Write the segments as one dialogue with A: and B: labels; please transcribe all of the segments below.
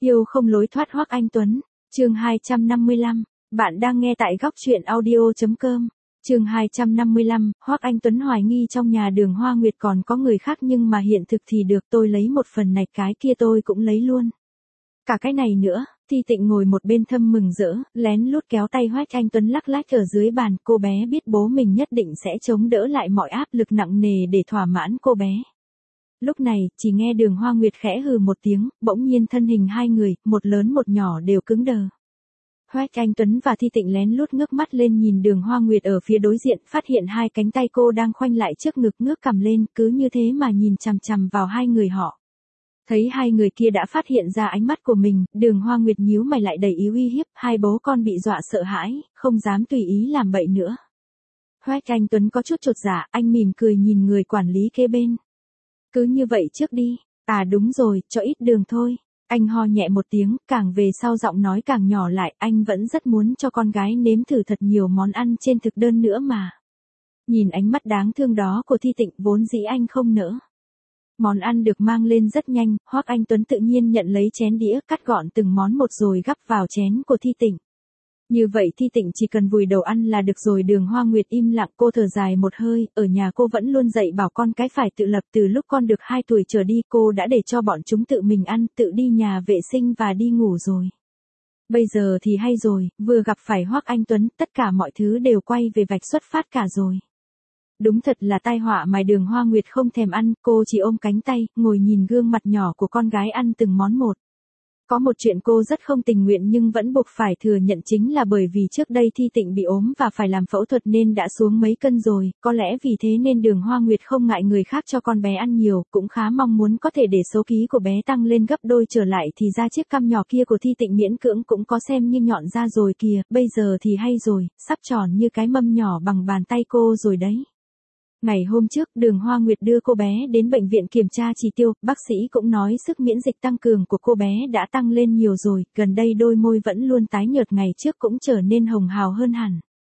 A: Yêu không lối thoát Hoắc Anh Tuấn, chương 255, bạn đang nghe tại góc truyện audio.com. Chương 255, Hoắc Anh Tuấn hoài nghi trong nhà Đường Hoa Nguyệt còn có người khác nhưng mà hiện thực thì được tôi lấy một phần này cái kia tôi cũng lấy luôn. Cả cái này nữa, Thi Tịnh ngồi một bên thâm mừng rỡ, lén lút kéo tay Hoắc Anh Tuấn lắc lách ở dưới bàn, cô bé biết bố mình nhất định sẽ chống đỡ lại mọi áp lực nặng nề để thỏa mãn cô bé. Lúc này, chỉ nghe Đường Hoa Nguyệt khẽ hừ một tiếng, bỗng nhiên thân hình hai người, một lớn một nhỏ đều cứng đờ. Hoắc Anh Tuấn và Thi Tịnh lén lút ngước mắt lên nhìn Đường Hoa Nguyệt ở phía đối diện, phát hiện hai cánh tay cô đang khoanh lại trước ngực ngước cằm lên, cứ như thế mà nhìn chằm chằm vào hai người họ. Thấy hai người kia đã phát hiện ra ánh mắt của mình, Đường Hoa Nguyệt nhíu mày lại đầy ý uy hiếp, hai bố con bị dọa sợ hãi, không dám tùy ý làm bậy nữa. Hoắc Anh Tuấn có chút chột dạ, anh mỉm cười nhìn người quản lý kế bên. Cứ như vậy trước đi, à đúng rồi, cho ít đường thôi. Anh ho nhẹ một tiếng, càng về sau giọng nói càng nhỏ lại, anh vẫn rất muốn cho con gái nếm thử thật nhiều món ăn trên thực đơn nữa mà. Nhìn ánh mắt đáng thương đó của Thi Tịnh vốn dĩ anh không nỡ. Món ăn được mang lên rất nhanh, Hoắc Anh Tuấn tự nhiên nhận lấy chén đĩa, cắt gọn từng món một rồi gắp vào chén của Thi Tịnh. Như vậy Thi Tịnh chỉ cần vùi đầu ăn là được rồi. Đường Hoa Nguyệt im lặng, cô thở dài một hơi, ở nhà cô vẫn luôn dạy bảo con cái phải tự lập, từ lúc con được 2 tuổi trở đi cô đã để cho bọn chúng tự mình ăn, tự đi nhà vệ sinh và đi ngủ rồi. Bây giờ thì hay rồi, vừa gặp phải Hoắc Anh Tuấn, tất cả mọi thứ đều quay về vạch xuất phát cả rồi. Đúng thật là tai họa mà Đường Hoa Nguyệt không thèm ăn, cô chỉ ôm cánh tay, ngồi nhìn gương mặt nhỏ của con gái ăn từng món một. Có một chuyện cô rất không tình nguyện nhưng vẫn buộc phải thừa nhận chính là bởi vì trước đây Thi Tịnh bị ốm và phải làm phẫu thuật nên đã xuống mấy cân rồi, có lẽ vì thế nên Đường Hoa Nguyệt không ngại người khác cho con bé ăn nhiều, cũng khá mong muốn có thể để số ký của bé tăng lên gấp đôi trở lại thì ra chiếc cằm nhỏ kia của Thi Tịnh miễn cưỡng cũng có xem như nhọn ra rồi kìa, bây giờ thì hay rồi, sắp tròn như cái mâm nhỏ bằng bàn tay cô rồi đấy. Ngày hôm trước, Đường Hoa Nguyệt đưa cô bé đến bệnh viện kiểm tra chỉ tiêu, bác sĩ cũng nói sức miễn dịch tăng cường của cô bé đã tăng lên nhiều rồi, gần đây đôi môi vẫn luôn tái nhợt, ngày trước cũng trở nên hồng hào hơn hẳn.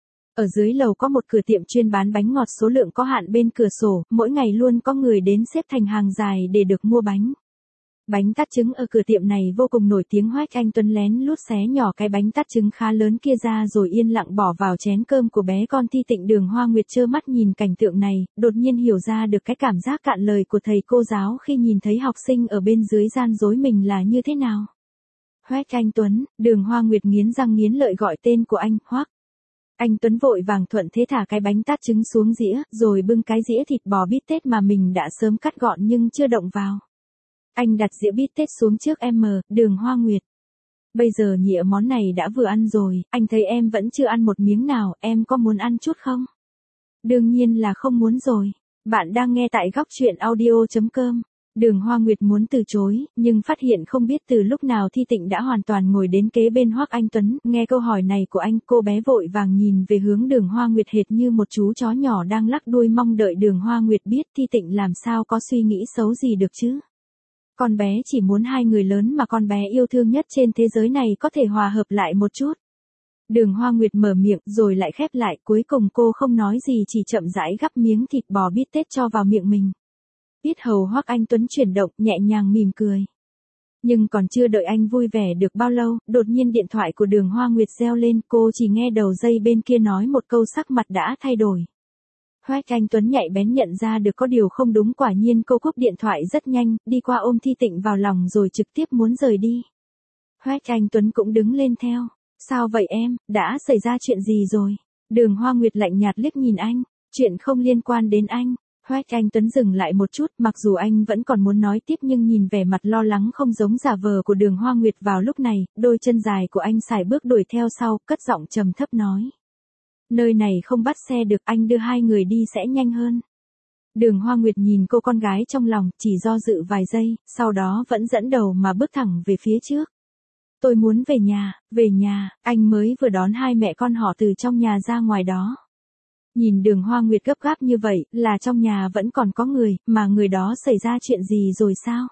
A: Ở dưới lầu có một cửa tiệm chuyên bán bánh ngọt số lượng có hạn bên cửa sổ, mỗi ngày luôn có người đến xếp thành hàng dài để được mua bánh. Bánh tát trứng ở cửa tiệm này vô cùng nổi tiếng. Hoắc Anh Tuấn lén lút xé nhỏ cái bánh tát trứng khá lớn kia ra rồi yên lặng bỏ vào chén cơm của bé con Thi Tịnh. Đường Hoa Nguyệt trơ mắt nhìn cảnh tượng này, đột nhiên hiểu ra được cái cảm giác cạn lời của thầy cô giáo khi nhìn thấy học sinh ở bên dưới gian dối mình là như thế nào. Hoắc Anh Tuấn, Đường Hoa Nguyệt nghiến răng nghiến lợi gọi tên của anh, Hoắc. Anh Tuấn vội vàng thuận thế thả cái bánh tát trứng xuống dĩa, rồi bưng cái dĩa thịt bò bít tết mà mình đã sớm cắt gọn nhưng chưa động vào. Anh đặt dĩa bít tết xuống trước em. Đường Hoa Nguyệt. Bây giờ nhịa món này đã vừa ăn rồi, anh thấy em vẫn chưa ăn một miếng nào, em có muốn ăn chút không? Đương nhiên là không muốn rồi. Bạn đang nghe tại góc truyện audio.com. Đường Hoa Nguyệt muốn từ chối, nhưng phát hiện không biết từ lúc nào Thi Tịnh đã hoàn toàn ngồi đến kế bên Hoắc Anh Tuấn. Nghe câu hỏi này của anh, cô bé vội vàng nhìn về hướng Đường Hoa Nguyệt hệt như một chú chó nhỏ đang lắc đuôi mong đợi Đường Hoa Nguyệt biết Thi Tịnh làm sao có suy nghĩ xấu gì được chứ. Con bé chỉ muốn hai người lớn mà con bé yêu thương nhất trên thế giới này có thể hòa hợp lại một chút. Đường Hoa Nguyệt mở miệng rồi lại khép lại, cuối cùng cô không nói gì chỉ chậm rãi gắp miếng thịt bò bít tết cho vào miệng mình. Yết hầu Hoắc Anh Tuấn chuyển động, nhẹ nhàng mỉm cười. Nhưng còn chưa đợi anh vui vẻ được bao lâu, đột nhiên điện thoại của Đường Hoa Nguyệt reo lên, cô chỉ nghe đầu dây bên kia nói một câu, sắc mặt đã thay đổi. Hoắc Anh Tuấn nhạy bén nhận ra được có điều không đúng, quả nhiên cô cúp điện thoại rất nhanh, đi qua ôm Thi Tịnh vào lòng rồi trực tiếp muốn rời đi. Hoắc Anh Tuấn cũng đứng lên theo. Sao vậy em, đã xảy ra chuyện gì rồi? Đường Hoa Nguyệt lạnh nhạt liếc nhìn anh, chuyện không liên quan đến anh. Hoắc Anh Tuấn dừng lại một chút, mặc dù anh vẫn còn muốn nói tiếp nhưng nhìn vẻ mặt lo lắng không giống giả vờ của Đường Hoa Nguyệt vào lúc này, đôi chân dài của anh sải bước đuổi theo sau, cất giọng trầm thấp nói. Nơi này không bắt xe được, anh đưa hai người đi sẽ nhanh hơn. Đường Hoa Nguyệt nhìn cô con gái trong lòng, chỉ do dự vài giây, sau đó vẫn dẫn đầu mà bước thẳng về phía trước. Tôi muốn về nhà, anh mới vừa đón hai mẹ con họ từ trong nhà ra ngoài đó. Nhìn Đường Hoa Nguyệt gấp gáp như vậy, là trong nhà vẫn còn có người, mà người đó xảy ra chuyện gì rồi sao?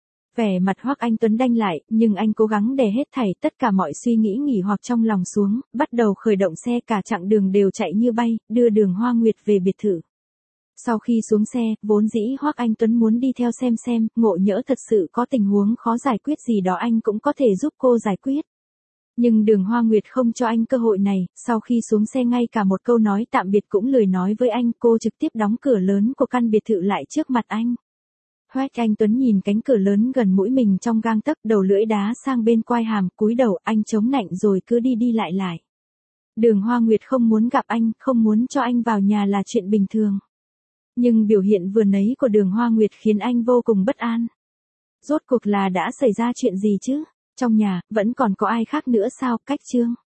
A: Vẻ mặt Hoắc Anh Tuấn đanh lại, nhưng anh cố gắng đè hết thảy tất cả mọi suy nghĩ nghỉ hoặc trong lòng xuống, bắt đầu khởi động xe, cả chặng đường đều chạy như bay, đưa Đường Hoa Nguyệt về biệt thự. Sau khi xuống xe, vốn dĩ Hoắc Anh Tuấn muốn đi theo xem, ngộ nhỡ thật sự có tình huống khó giải quyết gì đó anh cũng có thể giúp cô giải quyết. Nhưng Đường Hoa Nguyệt không cho anh cơ hội này, sau khi xuống xe ngay cả một câu nói tạm biệt cũng lười nói với anh, cô trực tiếp đóng cửa lớn của căn biệt thự lại trước mặt anh. Hoắc Anh Tuấn nhìn cánh cửa lớn gần mũi mình trong gang tấc, đầu lưỡi đá sang bên quai hàm, cúi đầu, anh chống nạnh rồi cứ đi đi lại lại. Đường Hoa Nguyệt không muốn gặp anh, không muốn cho anh vào nhà là chuyện bình thường. Nhưng biểu hiện vừa nãy của Đường Hoa Nguyệt khiến anh vô cùng bất an. Rốt cuộc là đã xảy ra chuyện gì chứ? Trong nhà, vẫn còn có ai khác nữa sao? Cách Trương